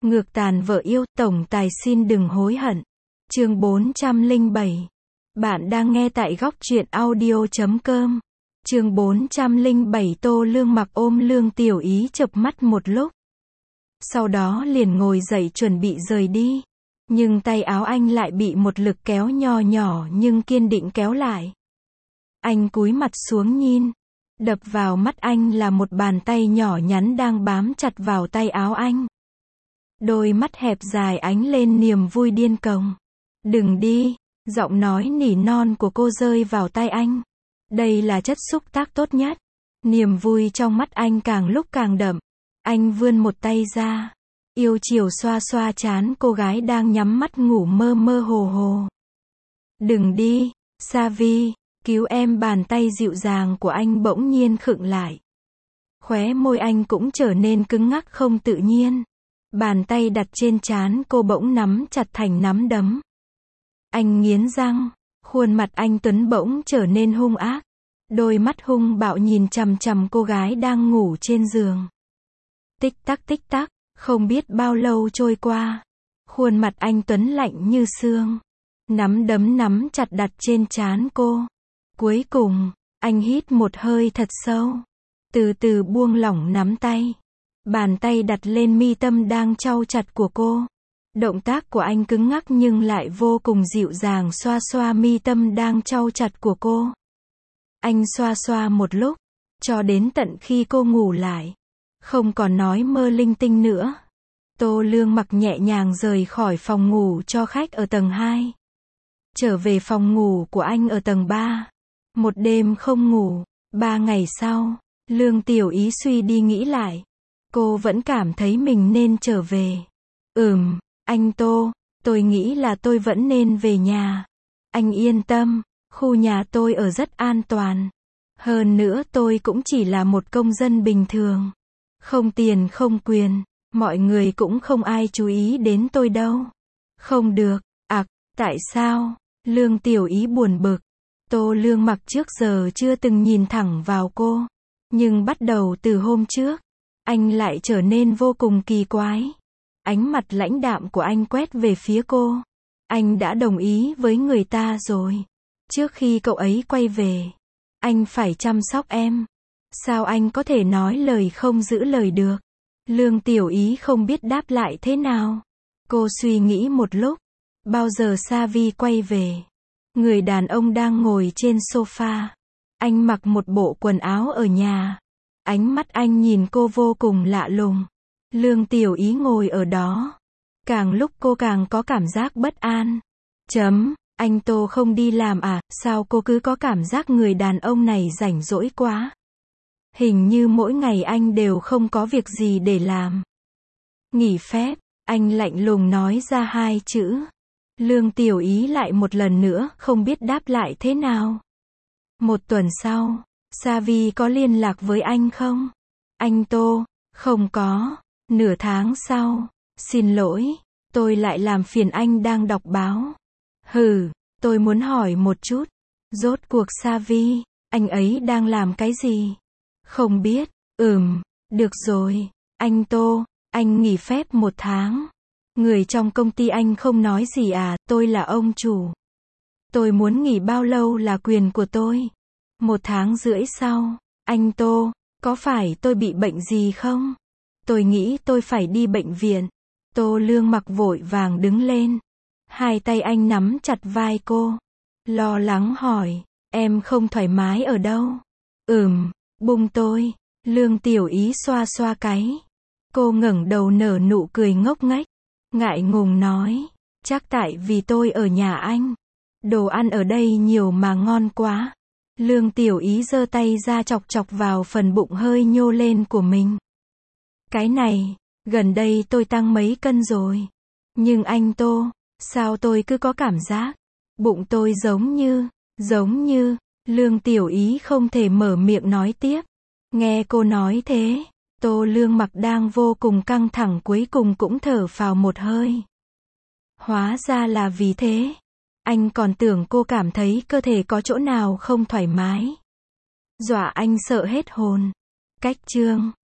Ngược tàn vợ yêu, tổng tài xin đừng hối hận. Chương 407. Bạn đang nghe tại góc truyện audio.com. Chương 407. Tô Lương Mặc ôm Lương Tiểu Ý chợp mắt một lúc. Sau đó liền ngồi dậy chuẩn bị rời đi. Nhưng tay áo anh lại bị một lực kéo nho nhỏ nhưng kiên định kéo lại. Anh cúi mặt xuống nhìn. Đập vào mắt anh là một bàn tay nhỏ nhắn đang bám chặt vào tay áo anh. Đôi mắt hẹp dài ánh lên niềm vui điên cuồng. Đừng đi, giọng nói nỉ non của cô rơi vào tai anh. Đây là chất xúc tác tốt nhất. Niềm vui trong mắt anh càng lúc càng đậm. Anh vươn một tay ra, yêu chiều xoa xoa trán cô gái đang nhắm mắt ngủ mơ mơ hồ hồ. Đừng đi, Savi, cứu em. Bàn tay dịu dàng của anh bỗng nhiên khựng lại. Khóe môi anh cũng trở nên cứng ngắc không tự nhiên. Bàn tay đặt trên trán cô bỗng nắm chặt thành nắm đấm. Anh nghiến răng, khuôn mặt anh tuấn bỗng trở nên hung ác. Đôi mắt hung bạo nhìn chằm chằm cô gái đang ngủ trên giường. Tích tắc, không biết bao lâu trôi qua. Khuôn mặt anh tuấn lạnh như xương. Nắm đấm nắm chặt đặt trên trán cô. Cuối cùng, anh hít một hơi thật sâu. Từ từ buông lỏng nắm tay. Bàn tay đặt lên mi tâm đang cau chặt của cô. Động tác của anh cứng ngắc nhưng lại vô cùng dịu dàng xoa xoa mi tâm đang cau chặt của cô. Anh xoa xoa một lúc, cho đến tận khi cô ngủ lại. Không còn nói mơ linh tinh nữa. Tô Lương Mặc nhẹ nhàng rời khỏi phòng ngủ cho khách ở tầng 2. Trở về phòng ngủ của anh ở tầng 3. Một đêm không ngủ, 3 ngày sau, Lương Tiểu Ý suy đi nghĩ lại. Cô vẫn cảm thấy mình nên trở về. Anh Tô, tôi nghĩ là tôi vẫn nên về nhà. Anh yên tâm, khu nhà tôi ở rất an toàn. Hơn nữa tôi cũng chỉ là một công dân bình thường. Không tiền không quyền, mọi người cũng không ai chú ý đến tôi đâu. Không được, tại sao? Lương Tiểu Ý buồn bực. Tô Lương Mặc trước giờ chưa từng nhìn thẳng vào cô. Nhưng bắt đầu từ hôm trước, anh lại trở nên vô cùng kỳ quái. Ánh mặt lãnh đạm của anh quét về phía cô. Anh đã đồng ý với người ta rồi. Trước khi cậu ấy quay về, anh phải chăm sóc em. Sao anh có thể nói lời không giữ lời được? Lương Tiểu Ý không biết đáp lại thế nào. Cô suy nghĩ một lúc. Bao giờ Savi quay về? Người đàn ông đang ngồi trên sofa. Anh mặc một bộ quần áo ở nhà. Ánh mắt anh nhìn cô vô cùng lạ lùng. Lương Tiểu Ý ngồi ở đó. Càng lúc cô càng có cảm giác bất an. Anh Tô không đi làm à? Sao cô cứ có cảm giác người đàn ông này rảnh rỗi quá? Hình như mỗi ngày anh đều không có việc gì để làm. Nghỉ phép, anh lạnh lùng nói ra 2 chữ. Lương Tiểu Ý lại một lần nữa không biết đáp lại thế nào. 1 tuần sau, Savi có liên lạc với anh không? Anh Tô, không có. Nửa tháng sau, xin lỗi, tôi lại làm phiền anh đang đọc báo. Tôi muốn hỏi một chút. Rốt cuộc Savi, anh ấy đang làm cái gì? Không biết. Được rồi. Anh Tô, anh nghỉ phép 1 tháng. Người trong công ty anh không nói gì à? Tôi là ông chủ. Tôi muốn nghỉ bao lâu là quyền của tôi. 1 tháng rưỡi sau. Anh Tô, có phải tôi bị bệnh gì không? Tôi nghĩ tôi phải đi bệnh viện. Tô Lương Mặc vội vàng đứng lên. 2 tay anh nắm chặt vai cô. Lo lắng hỏi, em không thoải mái ở đâu? Bung tôi. Lương Tiểu Ý xoa xoa cái. Cô ngẩng đầu nở nụ cười ngốc nghếch. Ngại ngùng nói, chắc tại vì tôi ở nhà anh. Đồ ăn ở đây nhiều mà ngon quá. Lương Tiểu Ý giơ tay ra chọc chọc vào phần bụng hơi nhô lên của mình. Cái này, gần đây tôi tăng mấy cân rồi. Nhưng anh Tô, sao tôi cứ có cảm giác bụng tôi giống như, Lương Tiểu Ý không thể mở miệng nói tiếp. Nghe cô nói thế, Tô Lương Mặc đang vô cùng căng thẳng cuối cùng cũng thở phào một hơi. Hóa ra là vì thế. Anh còn tưởng cô cảm thấy cơ thể có chỗ nào không thoải mái. Dọa anh sợ hết hồn. Cách chương